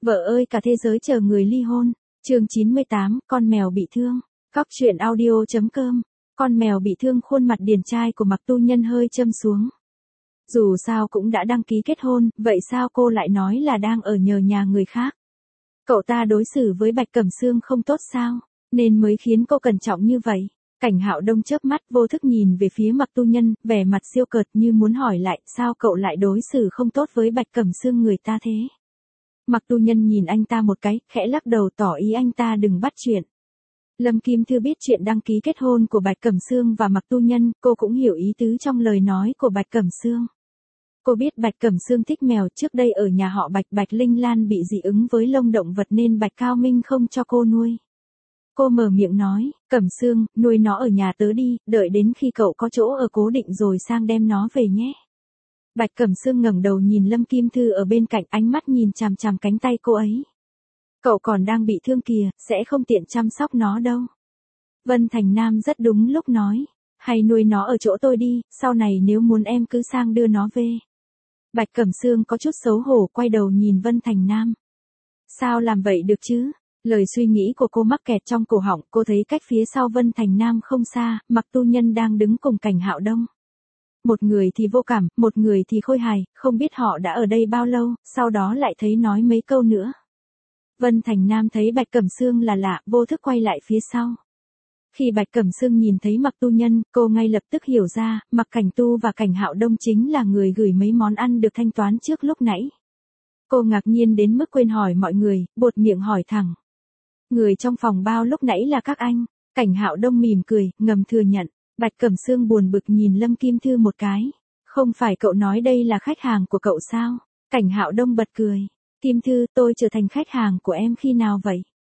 Vợ ơi cả thế giới chờ người ly hôn. Chương 98, con mèo bị thương. Cóc truyện audio.com. Con mèo bị thương khuôn mặt điển trai của Mạc Tu Nhân hơi châm xuống. Dù sao cũng đã đăng ký kết hôn, vậy sao cô lại nói là đang ở nhờ nhà người khác? Cậu ta đối xử với Bạch Cẩm Sương không tốt sao, nên mới khiến cô cẩn trọng như vậy. Cảnh Hạo Đông chớp mắt vô thức nhìn về phía Mạc Tu Nhân, vẻ mặt siêu cợt như muốn hỏi lại sao cậu lại đối xử không tốt với Bạch Cẩm Sương người ta thế. Mạc Tu Nhân nhìn anh ta một cái, khẽ lắc đầu tỏ ý anh ta đừng bắt chuyện. Lâm Kim Thư biết chuyện đăng ký kết hôn của Bạch Cẩm Sương và Mạc Tu Nhân, cô cũng hiểu ý tứ trong lời nói của Bạch Cẩm Sương. Cô biết Bạch Cẩm Sương thích mèo, trước đây ở nhà họ Bạch, Bạch Linh Lan bị dị ứng với lông động vật nên Bạch Cao Minh không cho cô nuôi. Cô mở miệng nói, Cẩm Sương, nuôi nó ở nhà tớ đi, đợi đến khi cậu có chỗ ở cố định rồi sang đem nó về nhé. Bạch Cẩm Sương ngẩng đầu nhìn Lâm Kim Thư ở bên cạnh, ánh mắt nhìn chằm chằm cánh tay cô ấy. Cậu còn đang bị thương kìa, sẽ không tiện chăm sóc nó đâu. Vân Thành Nam rất đúng lúc nói, hay nuôi nó ở chỗ tôi đi, sau này nếu muốn em cứ sang đưa nó về. Bạch Cẩm Sương có chút xấu hổ quay đầu nhìn Vân Thành Nam. Sao làm vậy được chứ? Lời suy nghĩ của cô mắc kẹt trong cổ họng, cô thấy cách phía sau Vân Thành Nam không xa, Mạc Tu Nhân đang đứng cùng Cảnh Hạo Đông. Một người thì vô cảm, một người thì khôi hài, không biết họ đã ở đây bao lâu, sau đó lại thấy nói mấy câu nữa. Vân Thành Nam thấy Bạch Cẩm Sương là lạ, vô thức quay lại phía sau. Khi Bạch Cẩm Sương nhìn thấy Mạc Tu Nhân, cô ngay lập tức hiểu ra, Mạc Cảnh Tu và Cảnh Hạo Đông chính là người gửi mấy món ăn được thanh toán trước lúc nãy. Cô ngạc nhiên đến mức quên hỏi mọi người, buột miệng hỏi thẳng. Người trong phòng bao lúc nãy là các anh. Cảnh Hạo Đông mỉm cười, ngầm thừa nhận. Bạch Cẩm Sương buồn bực nhìn Lâm Kim Thư một cái. Không phải cậu nói đây là khách hàng của cậu sao? Cảnh Hạo Đông bật cười. Kim Thư, tôi trở thành khách hàng của em khi nào vậy?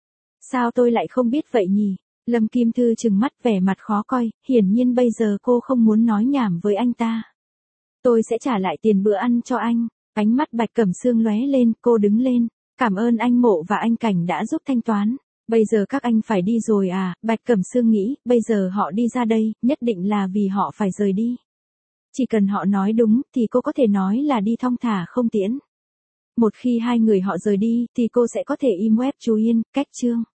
Sao tôi lại không biết vậy nhỉ? Lâm Kim Thư trừng mắt vẻ mặt khó coi, hiển nhiên bây giờ cô không muốn nói nhảm với anh ta. Tôi sẽ trả lại tiền bữa ăn cho anh. Ánh mắt Bạch Cẩm Sương lóe lên, cô đứng lên. Cảm ơn anh Mộ và anh Cảnh đã giúp thanh toán. Bây giờ các anh phải đi rồi à? Bạch Cẩm Sương nghĩ, bây giờ họ đi ra đây, nhất định là vì họ phải rời đi. Chỉ cần họ nói đúng, thì cô có thể nói là đi thong thả không tiễn. Một khi hai người họ rời đi, thì cô sẽ có thể im web chú yên, cách chương.